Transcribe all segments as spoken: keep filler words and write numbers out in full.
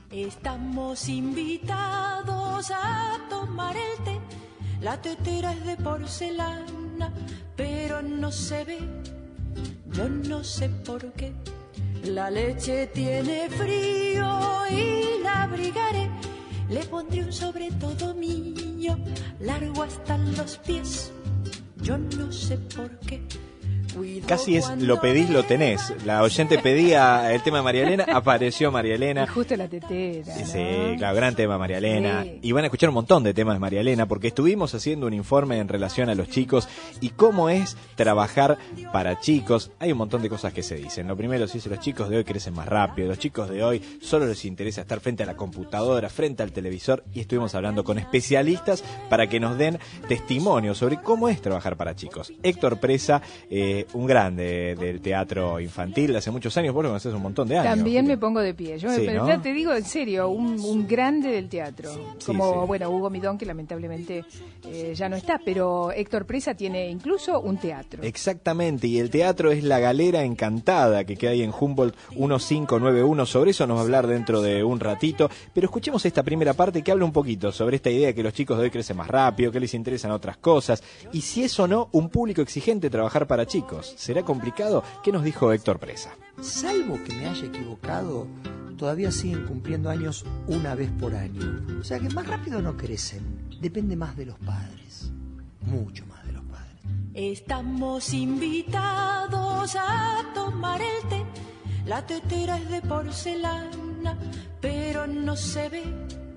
Estamos invitados a tomar el té. La tetera es de porcelana, pero no se ve. Yo no sé por qué. La leche tiene frío y la abrigaré. Le pondré un sobre todo mío, largo hasta los pies. Yo no sé por qué. Casi es lo pedís, lo tenés. La oyente pedía el tema de María Elena, apareció María Elena. Y justo la tetera, ¿no? Sí, claro, gran tema María Elena. Sí. Y van a escuchar un montón de temas de María Elena, porque estuvimos haciendo un informe en relación a los chicos y cómo es trabajar para chicos. Hay un montón de cosas que se dicen. Lo primero, si es los chicos de hoy crecen más rápido, los chicos de hoy solo les interesa estar frente a la computadora, frente al televisor, y estuvimos hablando con especialistas para que nos den testimonio sobre cómo es trabajar para chicos. Héctor Presa, eh, un grande del teatro infantil, hace muchos años, vos lo conocés un montón de años. También me pongo de pie. Yo Sí, me, ¿no? te digo en serio, un, un grande del teatro. Sí, Como, sí. bueno, Hugo Midón, que lamentablemente eh, ya no está, pero Héctor Presa tiene incluso un teatro. Exactamente, y el teatro es La Galera Encantada, que queda ahí en Humboldt quince noventa y uno. Sobre eso nos va a hablar dentro de un ratito, pero escuchemos esta primera parte que habla un poquito sobre esta idea de que los chicos de hoy crecen más rápido, que les interesan otras cosas, y si es o no un público exigente trabajar para chicos. ¿Será complicado? ¿Qué nos dijo Héctor Presa? Salvo que me haya equivocado, todavía siguen cumpliendo años una vez por año. O sea que más rápido no crecen. Depende más de los padres. Mucho más de los padres. Estamos invitados a tomar el té. La tetera es de porcelana, pero no se ve.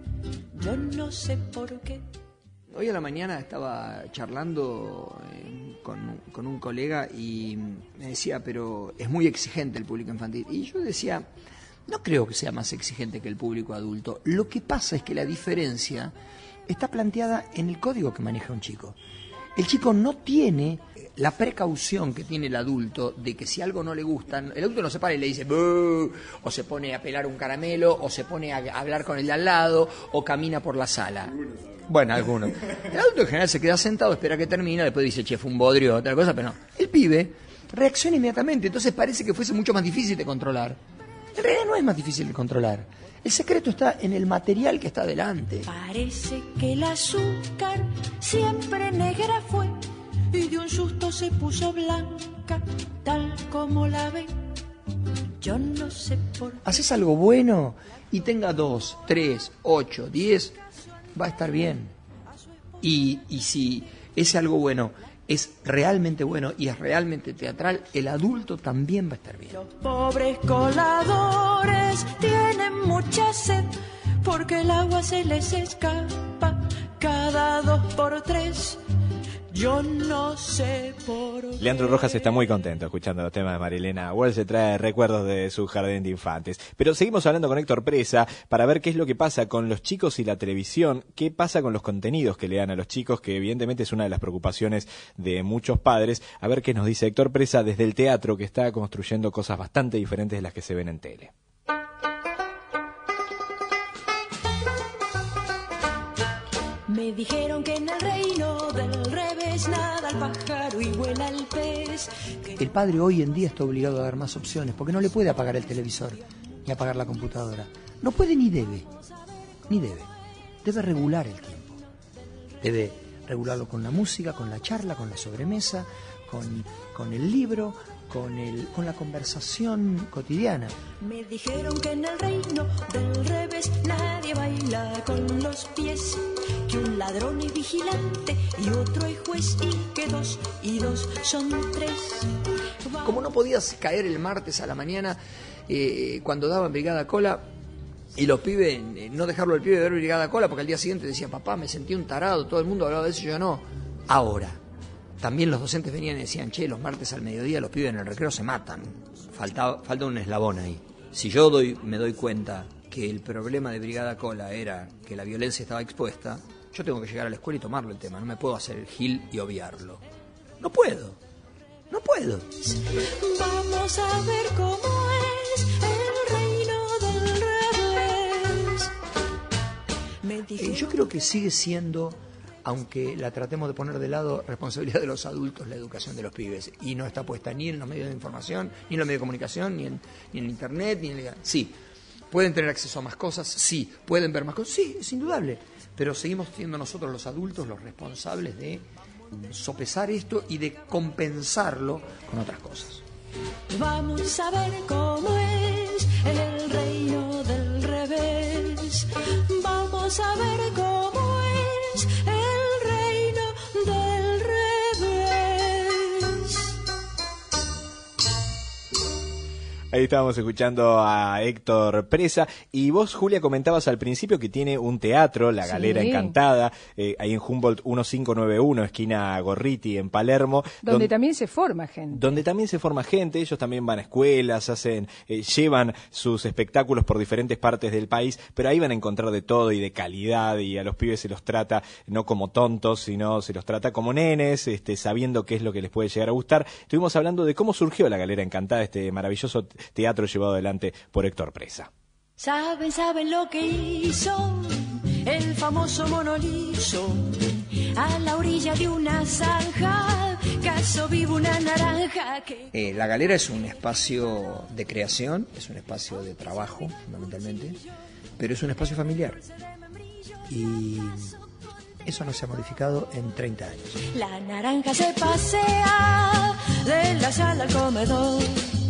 Yo no sé por qué. Hoy a la mañana estaba charlando eh, con, con un colega y me decía, pero es muy exigente el público infantil. Y yo decía, no creo que sea más exigente que el público adulto. Lo que pasa es que la diferencia está planteada en el código que maneja un chico. El chico no tiene la precaución que tiene el adulto de que si algo no le gusta, el adulto no se para y le dice ¡buh! O se pone a pelar un caramelo, o se pone a hablar con el de al lado, o camina por la sala. Bueno, algunos. El adulto en general se queda sentado, espera que termine, después dice, che, fue un bodrio o otra cosa, pero no. El pibe reacciona inmediatamente, entonces parece que fuese mucho más difícil de controlar. En realidad no es más difícil de controlar. El secreto está en el material que está delante. Parece que el azúcar siempre negra fue y de un susto se puso blanca, tal como la ve. Yo no sé por qué. Haces algo bueno y tenga dos, tres, ocho, diez, va a estar bien. Y, y si ese algo bueno es realmente bueno y es realmente teatral, el adulto también va a estar bien. Los pobres coladores tienen mucha sed porque el agua se les escapa cada dos por tres. Yo no sé por qué. Leandro Rojas está muy contento escuchando los temas de María Elena Walsh, se trae recuerdos de su jardín de infantes. Pero seguimos hablando con Héctor Presa para ver qué es lo que pasa con los chicos y la televisión, qué pasa con los contenidos que le dan a los chicos, que evidentemente es una de las preocupaciones de muchos padres. A ver qué nos dice Héctor Presa desde el teatro, que está construyendo cosas bastante diferentes de las que se ven en tele. Me dijeron que en el reino del revés nada el pájaro y vuela el pez. El padre hoy en día está obligado a dar más opciones porque no le puede apagar el televisor ni apagar la computadora. No puede ni debe, ni debe. Debe regular el tiempo. Debe regularlo con la música, con la charla, con la sobremesa, con, con el libro, con, el, con la conversación cotidiana. Me dijeron que en el reino del revés nadie baila con los pies, que un ladrón es vigilante y otro es juez y que dos y dos son tres. Como no podías caer el martes a la mañana eh, cuando daban Brigada Cola y los pibes, eh, no dejarlo al pibe de ver Brigada Cola porque al día siguiente decía, papá, me sentí un tarado, todo el mundo hablaba de eso y yo no. Ahora, también los docentes venían y decían, che, los martes al mediodía los pibes en el recreo se matan. Falta, falta un eslabón ahí. Si yo doy, me doy cuenta que el problema de Brigada Cola era que la violencia estaba expuesta, yo tengo que llegar a la escuela y tomarlo el tema. No me puedo hacer el gil y obviarlo. No puedo. No puedo. Vamos a ver cómo es el reino del revés. Me dijeron... Eh, yo creo que sigue siendo, aunque la tratemos de poner de lado, responsabilidad de los adultos la educación de los pibes. Y no está puesta ni en los medios de información, ni en los medios de comunicación, ni en, ni en internet, ni en el... Sí, ¿Pueden tener acceso a más cosas? Sí. ¿Pueden ver más cosas? Sí, es indudable. Pero seguimos siendo nosotros los adultos los responsables de sopesar esto y de compensarlo con otras cosas. Vamos a ver cómo es el reino del revés. Vamos a ver cómo es el reino del revés. Ahí estábamos escuchando a Héctor Presa. Y vos, Julia, comentabas al principio que tiene un teatro, La Galera Sí. Encantada, eh, ahí en Humboldt quince noventa y uno, esquina Gorriti, en Palermo. Donde don- también se forma gente. donde también se forma gente. Ellos también van a escuelas, hacen, eh, llevan sus espectáculos por diferentes partes del país, pero ahí van a encontrar de todo y de calidad, y a los pibes se los trata no como tontos, sino se los trata como nenes, este, sabiendo qué es lo que les puede llegar a gustar. Estuvimos hablando de cómo surgió La Galera Encantada, este maravilloso teatro llevado adelante por Héctor Presa. Saben, saben lo que hizo el famoso mono liso a la orilla de una zanja, caso vivo una naranja que... Eh, la Galera es un espacio de creación, es un espacio de trabajo, fundamentalmente, pero es un espacio familiar. Y eso no se ha modificado en treinta años. La naranja se pasea de la sala al comedor.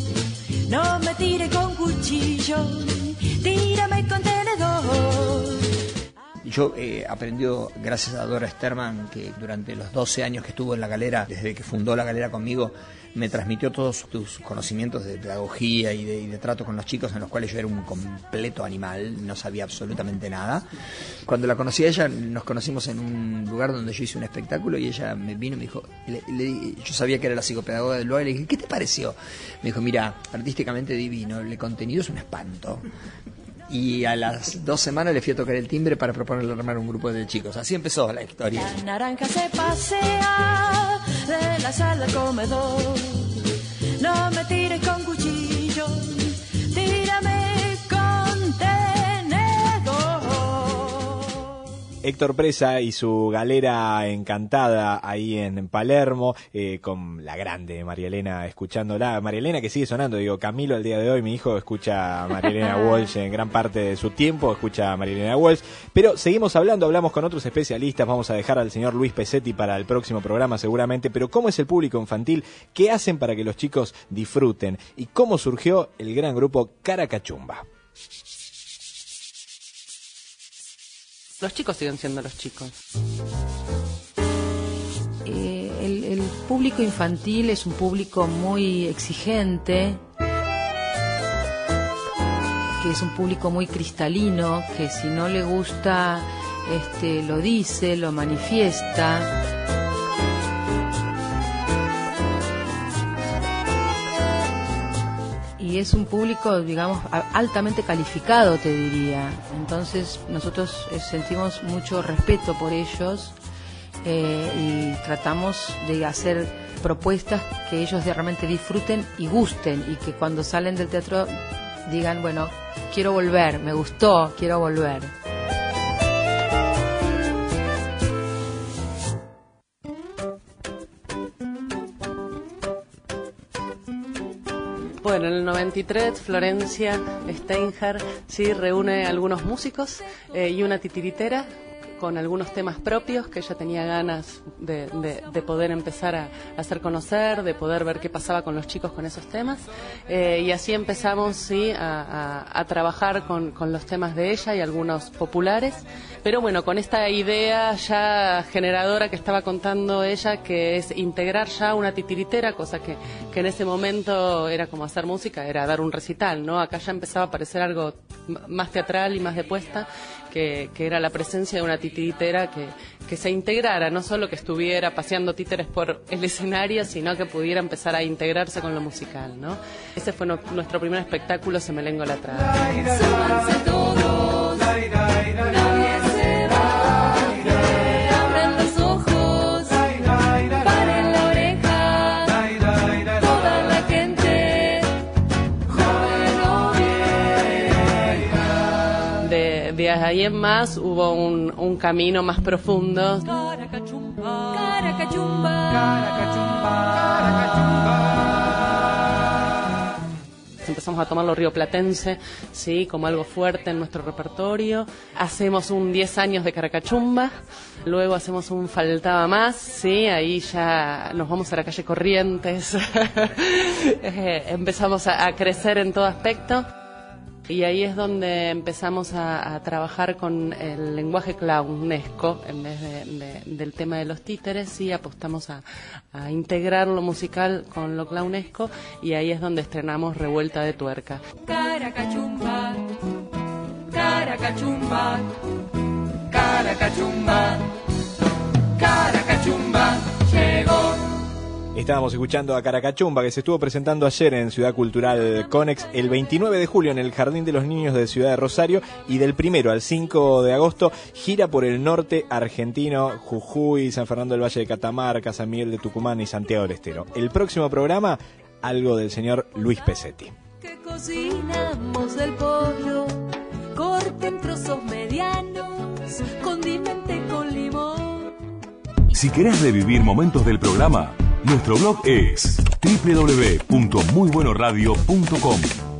No me tire con cuchillo, tírame con tenedor. Yo he aprendido, gracias a Dora Sterman, que durante los doce años que estuvo en La Galera, desde que fundó La Galera conmigo, me transmitió todos sus conocimientos de pedagogía y de, y de trato con los chicos, en los cuales yo era un completo animal, no sabía absolutamente nada. Cuando la conocí a ella, nos conocimos en un lugar donde yo hice un espectáculo y ella me vino y me dijo, le, le, yo sabía que era la psicopedagoga del lugar, y le dije, ¿qué te pareció? Me dijo, mira, artísticamente divino, el contenido es un espanto. Y a las dos semanas le fui a tocar el timbre para proponerle armar un grupo de chicos. Así empezó la historia. La naranja se pasea de la sala al comedor. No me tires con cuchillo, tírame con tenedor. Héctor Presa y su Galera Encantada ahí en Palermo, eh, con la grande María Elena escuchándola. María Elena que sigue sonando, digo, Camilo al día de hoy, mi hijo, escucha a María Elena Walsh en gran parte de su tiempo, escucha a María Elena Walsh. Pero seguimos hablando, hablamos con otros especialistas, vamos a dejar al señor Luis Pesetti para el próximo programa seguramente, pero ¿cómo es el público infantil? ¿Qué hacen para que los chicos disfruten? ¿Y cómo surgió el gran grupo Caracachumba? Los chicos siguen siendo los chicos. Eh, el, el público infantil es un público muy exigente, que es un público muy cristalino, que si no le gusta, este, lo dice, lo manifiesta. Y es un público, digamos, altamente calificado, te diría. Entonces nosotros eh, sentimos mucho respeto por ellos eh, y tratamos de hacer propuestas que ellos realmente disfruten y gusten, y que cuando salen del teatro digan, bueno, quiero volver, me gustó, quiero volver. Bueno, en el noventa y tres Florencia Steinhardt sí reúne algunos músicos eh, y una titiritera con algunos temas propios que ella tenía ganas de, de, de poder empezar a, a hacer conocer, de poder ver qué pasaba con los chicos con esos temas. Eh, y así empezamos sí a, a, a trabajar con, con los temas de ella y algunos populares. Pero bueno, con esta idea ya generadora que estaba contando ella, que es integrar ya una titiritera, cosa que, que en ese momento era como hacer música, era dar un recital, ¿no? Acá ya empezaba a parecer algo más teatral y más de puesta, que, que era la presencia de una titiritera que, que se integrara, no solo que estuviera paseando títeres por el escenario, sino que pudiera empezar a integrarse con lo musical, ¿no? Ese fue no, nuestro primer espectáculo, Se Melengo la Traba. Súbanse todos, nadie se baje, abran los ojos, paren la oreja, toda la gente, joven o vieja. De, de ahí en más hubo un, un camino más profundo. Caracachumba, Caracachumba, Empezamos empezamos a tomar lo rioplatense, sí, como algo fuerte en nuestro repertorio. Hacemos un diez años de Caracachumba, luego hacemos un Faltaba Más, sí, ahí ya nos vamos a la calle Corrientes, eh, empezamos a, a crecer en todo aspecto. Y ahí es donde empezamos a, a trabajar con el lenguaje clownesco en vez de, de, del tema de los títeres, y apostamos a, a integrar lo musical con lo clownesco, y ahí es donde estrenamos Revuelta de Tuerca. Caracachumba, Caracachumba, Caracachumba, Caracachumba, llegó. Estábamos escuchando a Caracachumba, que se estuvo presentando ayer en Ciudad Cultural Conex, el veintinueve de julio en el Jardín de los Niños de Ciudad de Rosario, y del primero al cinco de agosto gira por el norte argentino, Jujuy, San Fernando del Valle de Catamarca, San Miguel de Tucumán y Santiago del Estero. El próximo programa, algo del señor Luis Pesetti. Que cocinamos el pollo, corten trozos medianos, condimente con limón. Si querés revivir momentos del programa, nuestro blog es doble u doble u doble u punto muy bueno radio punto com.